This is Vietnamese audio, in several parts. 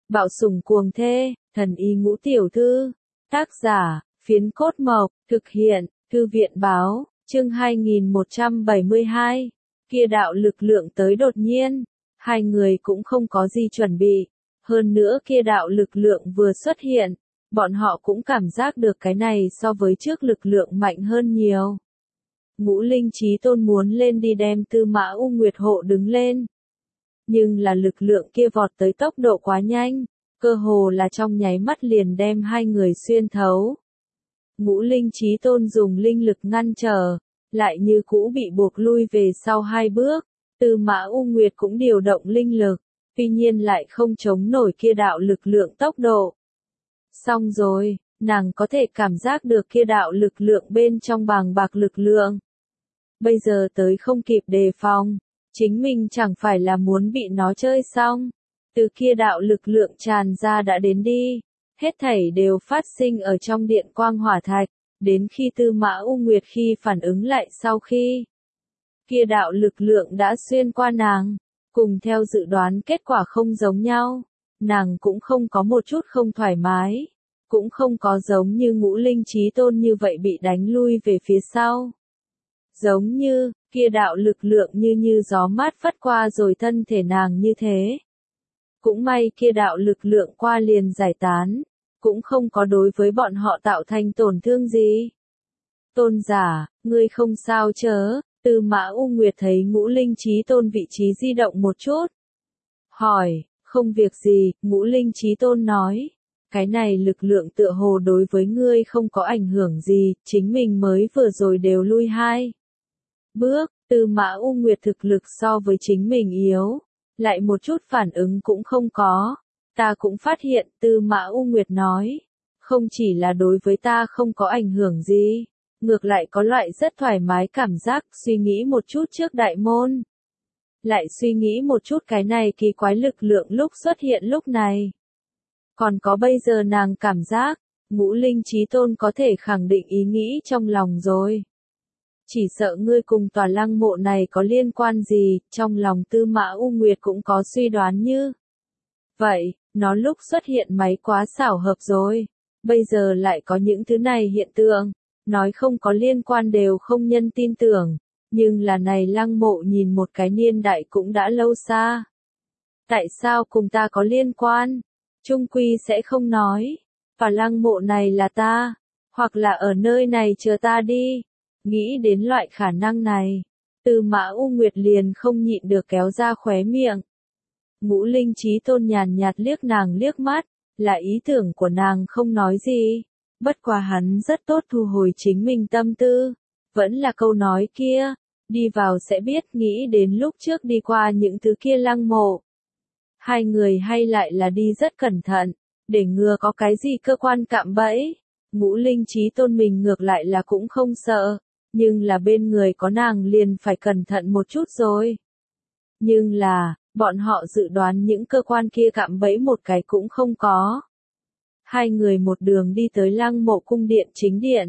Bạo sủng cuồng thê, thần y ngũ tiểu thư. Tác giả, Phiến Cốt Mộc, thực hiện, Thư viện báo, chương 2172. Kia đạo lực lượng tới đột nhiên, hai người cũng không có gì chuẩn bị. Hơn nữa kia đạo lực lượng vừa xuất hiện, bọn họ cũng cảm giác được cái này so với trước lực lượng mạnh hơn nhiều. Ngũ Linh Chí Tôn muốn lên đi đem Tư Mã U Nguyệt hộ đứng lên. Nhưng là lực lượng kia vọt tới tốc độ quá nhanh, cơ hồ là trong nháy mắt liền đem hai người xuyên thấu. Ngũ Linh Chí Tôn dùng linh lực ngăn trở, lại như cũ bị buộc lui về sau hai bước. Tư Mã U Nguyệt cũng điều động linh lực, tuy nhiên lại không chống nổi kia đạo lực lượng tốc độ. Xong rồi, nàng có thể cảm giác được kia đạo lực lượng bên trong bàng bạc lực lượng. Bây giờ tới không kịp đề phòng, chính mình chẳng phải là muốn bị nó chơi xong. Từ kia đạo lực lượng tràn ra đã đến đi, hết thảy đều phát sinh ở trong điện quang hỏa thạch, đến khi Tư Mã U Nguyệt khi phản ứng lại sau khi kia đạo lực lượng đã xuyên qua nàng, cùng theo dự đoán kết quả không giống nhau, nàng cũng không có một chút không thoải mái, cũng không có giống như Ngũ Linh Chí Tôn như vậy bị đánh lui về phía sau. Giống như, kia đạo lực lượng như gió mát phất qua rồi thân thể nàng như thế. Cũng may kia đạo lực lượng qua liền giải tán, cũng không có đối với bọn họ tạo thành tổn thương gì. Tôn giả, ngươi không sao chớ? Tư Mã U Nguyệt thấy Ngũ Linh Chí Tôn vị trí di động một chút. Hỏi, không việc gì, Ngũ Linh Chí Tôn nói. Cái này lực lượng tựa hồ đối với ngươi không có ảnh hưởng gì, chính mình mới vừa rồi đều lui hai bước. Tư Mã U Nguyệt thực lực so với chính mình yếu, lại một chút phản ứng cũng không có. Ta cũng phát hiện, Tư Mã U Nguyệt nói, không chỉ là đối với ta không có ảnh hưởng gì, ngược lại có loại rất thoải mái cảm giác. Suy nghĩ một chút trước đại môn, lại suy nghĩ một chút cái này kỳ quái lực lượng lúc xuất hiện lúc này. Còn có bây giờ nàng cảm giác, Ngũ Linh Chí Tôn có thể khẳng định ý nghĩ trong lòng rồi. Chỉ sợ ngươi cùng tòa lăng mộ này có liên quan gì, trong lòng Tư Mã U Nguyệt cũng có suy đoán như vậy, nó lúc xuất hiện máy quá xảo hợp rồi, bây giờ lại có những thứ này hiện tượng, nói không có liên quan đều không nhân tin tưởng, nhưng là này lăng mộ nhìn một cái niên đại cũng đã lâu xa. Tại sao cùng ta có liên quan? Trung quy sẽ không nói, và lăng mộ này là ta, hoặc là ở nơi này chờ ta đi. Nghĩ đến loại khả năng này, Tư Mã U Nguyệt liền không nhịn được kéo ra khóe miệng. Ngũ Linh Chí Tôn nhàn nhạt liếc nàng liếc mắt, là ý tưởng của nàng không nói gì, bất quá hắn rất tốt thu hồi chính mình tâm tư, vẫn là câu nói kia, đi vào sẽ biết. Nghĩ đến lúc trước đi qua những thứ kia lăng mộ. Hai người hay lại là đi rất cẩn thận, để ngừa có cái gì cơ quan cạm bẫy. Ngũ Linh Chí Tôn mình ngược lại là cũng không sợ, nhưng là bên người có nàng liền phải cẩn thận một chút rồi. Nhưng là, bọn họ dự đoán những cơ quan kia cạm bẫy một cái cũng không có. Hai người một đường đi tới lăng mộ cung điện chính điện.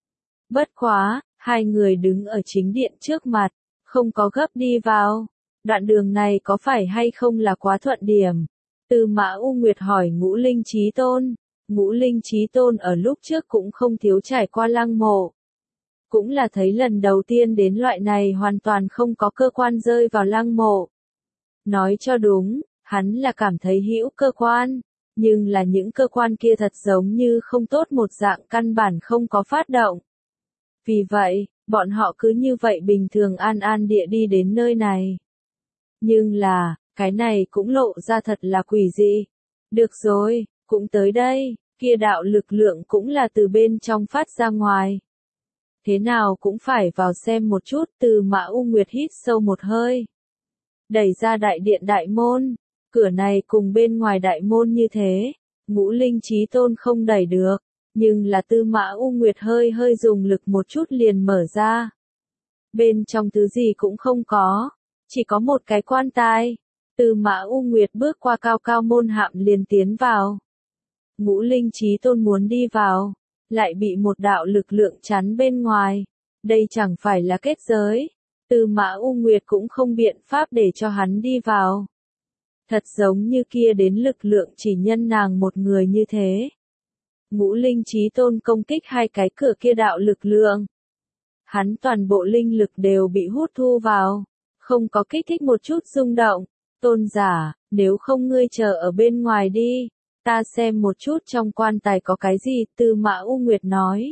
Bất quá, hai người đứng ở chính điện trước mặt, không có gấp đi vào. Đoạn đường này có phải hay không là quá thuận điểm? Tư Mã U Nguyệt hỏi Ngũ Linh Chí Tôn. Ngũ Linh Chí Tôn ở lúc trước cũng không thiếu trải qua lăng mộ. Cũng là thấy lần đầu tiên đến loại này hoàn toàn không có cơ quan rơi vào lăng mộ. Nói cho đúng, hắn là cảm thấy hữu cơ quan, nhưng là những cơ quan kia thật giống như không tốt một dạng, căn bản không có phát động. Vì vậy, bọn họ cứ như vậy bình thường an an địa đi đến nơi này. Nhưng là, cái này cũng lộ ra thật là quỷ dị. Được rồi, cũng tới đây, kia đạo lực lượng cũng là từ bên trong phát ra ngoài. Thế nào cũng phải vào xem một chút. Tư Mã U Nguyệt hít sâu một hơi, đẩy ra đại điện đại môn, cửa này cùng bên ngoài đại môn như thế, Ngũ Linh Chí Tôn không đẩy được, nhưng là Tư Mã U Nguyệt hơi dùng lực một chút liền mở ra. Bên trong thứ gì cũng không có, chỉ có một cái quan tài. Tư Mã U Nguyệt bước qua cao cao môn hạm liền tiến vào. Ngũ Linh Chí Tôn muốn đi vào, lại bị một đạo lực lượng chắn bên ngoài. Đây chẳng phải là kết giới. Tư Mã U Nguyệt cũng không biện pháp để cho hắn đi vào. Thật giống như kia đến lực lượng chỉ nhân nàng một người như thế. Ngũ linh chí tôn công kích hai cái cửa kia đạo lực lượng. Hắn toàn bộ linh lực đều bị hút thu vào, không có kích thích một chút rung động. Tôn giả, nếu không ngươi chờ ở bên ngoài đi, ta xem một chút trong quan tài có cái gì, Tư Mã U Nguyệt nói.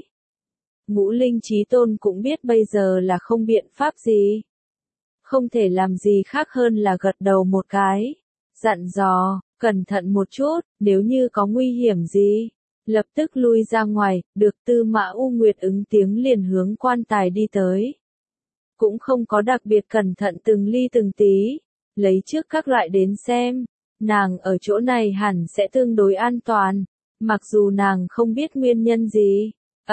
Ngũ linh chí tôn cũng biết bây giờ là không biện pháp gì. Không thể làm gì khác hơn là gật đầu một cái. Dặn dò, cẩn thận một chút, nếu như có nguy hiểm gì, lập tức lui ra ngoài, được Tư Mã U Nguyệt ứng tiếng liền hướng quan tài đi tới. Cũng không có đặc biệt cẩn thận từng ly từng tí, lấy trước các loại đến xem, nàng ở chỗ này hẳn sẽ tương đối an toàn, mặc dù nàng không biết nguyên nhân gì.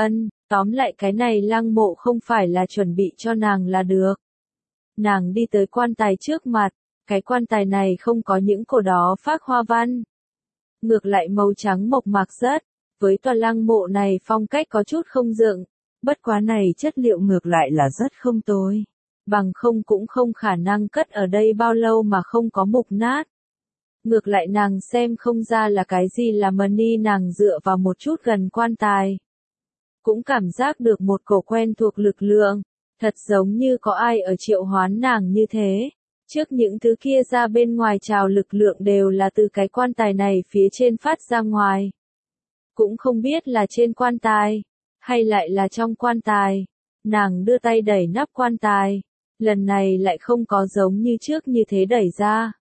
Tóm lại cái này lăng mộ không phải là chuẩn bị cho nàng là được. Nàng đi tới quan tài trước mặt, cái quan tài này không có những cổ đó phác hoa văn. Ngược lại màu trắng mộc mạc rất, với tòa lăng mộ này phong cách có chút không dựng, bất quá này chất liệu ngược lại là rất không tồi. Bằng không cũng không khả năng cất ở đây bao lâu mà không có mục nát. Ngược lại nàng xem không ra là cái gì là money, nàng dựa vào một chút gần quan tài. Cũng cảm giác được một cổ quen thuộc lực lượng, thật giống như có ai ở triệu hoán nàng như thế. Trước những thứ kia ra bên ngoài trào lực lượng đều là từ cái quan tài này phía trên phát ra ngoài. Cũng không biết là trên quan tài, hay lại là trong quan tài. Nàng đưa tay đẩy nắp quan tài, lần này lại không có giống như trước như thế đẩy ra.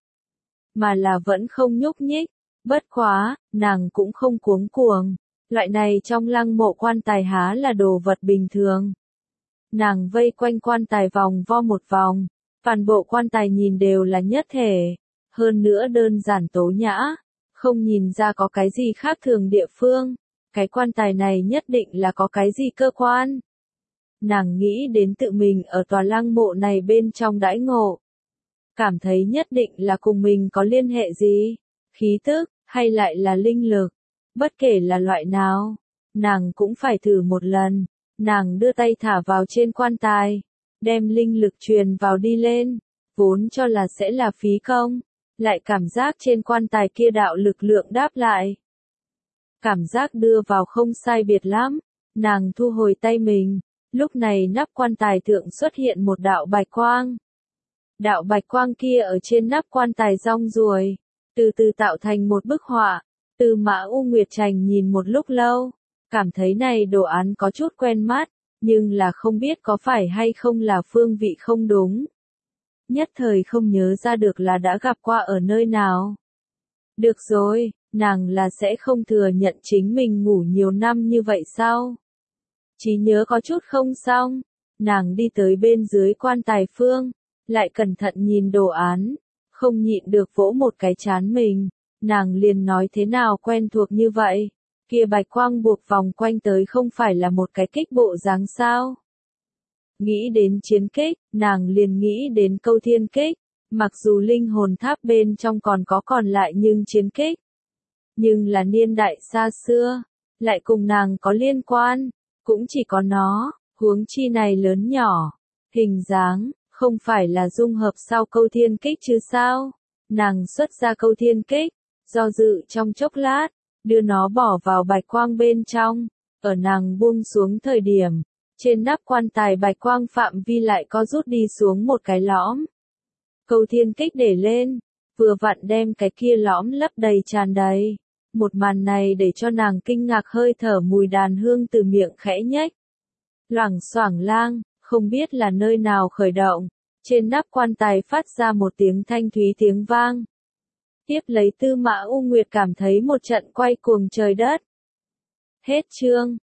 Mà là vẫn không nhúc nhích, bất quá, nàng cũng không cuống cuồng. Loại này trong lăng mộ quan tài há là đồ vật bình thường. Nàng vây quanh quan tài vòng vo một vòng, toàn bộ quan tài nhìn đều là nhất thể, hơn nữa đơn giản tố nhã, không nhìn ra có cái gì khác thường địa phương. Cái quan tài này nhất định là có cái gì cơ quan. Nàng nghĩ đến tự mình ở tòa lăng mộ này bên trong đãi ngộ. Cảm thấy nhất định là cùng mình có liên hệ gì, khí tức, hay lại là linh lực. Bất kể là loại nào, nàng cũng phải thử một lần. Nàng đưa tay thả vào trên quan tài, đem linh lực truyền vào đi lên, vốn cho là sẽ là phí công, lại cảm giác trên quan tài kia đạo lực lượng đáp lại. Cảm giác đưa vào không sai biệt lắm, nàng thu hồi tay mình, lúc này nắp quan tài thượng xuất hiện một đạo bạch quang. Đạo bạch quang kia ở trên nắp quan tài rong ruổi, từ từ tạo thành một bức họa. Tư Mã U Nguyệt Trành nhìn một lúc lâu, cảm thấy này đồ án có chút quen mắt, nhưng là không biết có phải hay không là phương vị không đúng. Nhất thời không nhớ ra được là đã gặp qua ở nơi nào. Được rồi, nàng là sẽ không thừa nhận chính mình ngủ nhiều năm như vậy sao? Trí nhớ có chút không xong, nàng đi tới bên dưới quan tài phương, lại cẩn thận nhìn đồ án, không nhịn được vỗ một cái trán mình. Nàng liền nói thế nào quen thuộc như vậy, kia bạch quang buộc vòng quanh tới không phải là một cái kích bộ dáng sao. Nghĩ đến chiến kích, nàng liền nghĩ đến câu thiên kích, mặc dù linh hồn tháp bên trong còn có còn lại nhưng chiến kích. Nhưng là niên đại xa xưa, lại cùng nàng có liên quan, cũng chỉ có nó, huống chi này lớn nhỏ, hình dáng, không phải là dung hợp sau câu thiên kích chứ sao. Nàng xuất ra câu thiên kích. Do dự trong chốc lát, đưa nó bỏ vào bạch quang bên trong, ở nàng buông xuống thời điểm, trên nắp quan tài bạch quang phạm vi lại có rút đi xuống một cái lõm. Câu thiên kích để lên, vừa vặn đem cái kia lõm lấp đầy tràn đầy. Một màn này để cho nàng kinh ngạc, hơi thở mùi đàn hương từ miệng khẽ nhếch. Loảng xoảng lang, không biết là nơi nào khởi động, trên nắp quan tài phát ra một tiếng thanh thúy tiếng vang. Tiếp lấy Tư Mã U Nguyệt cảm thấy một trận quay cuồng trời đất. Hết chương.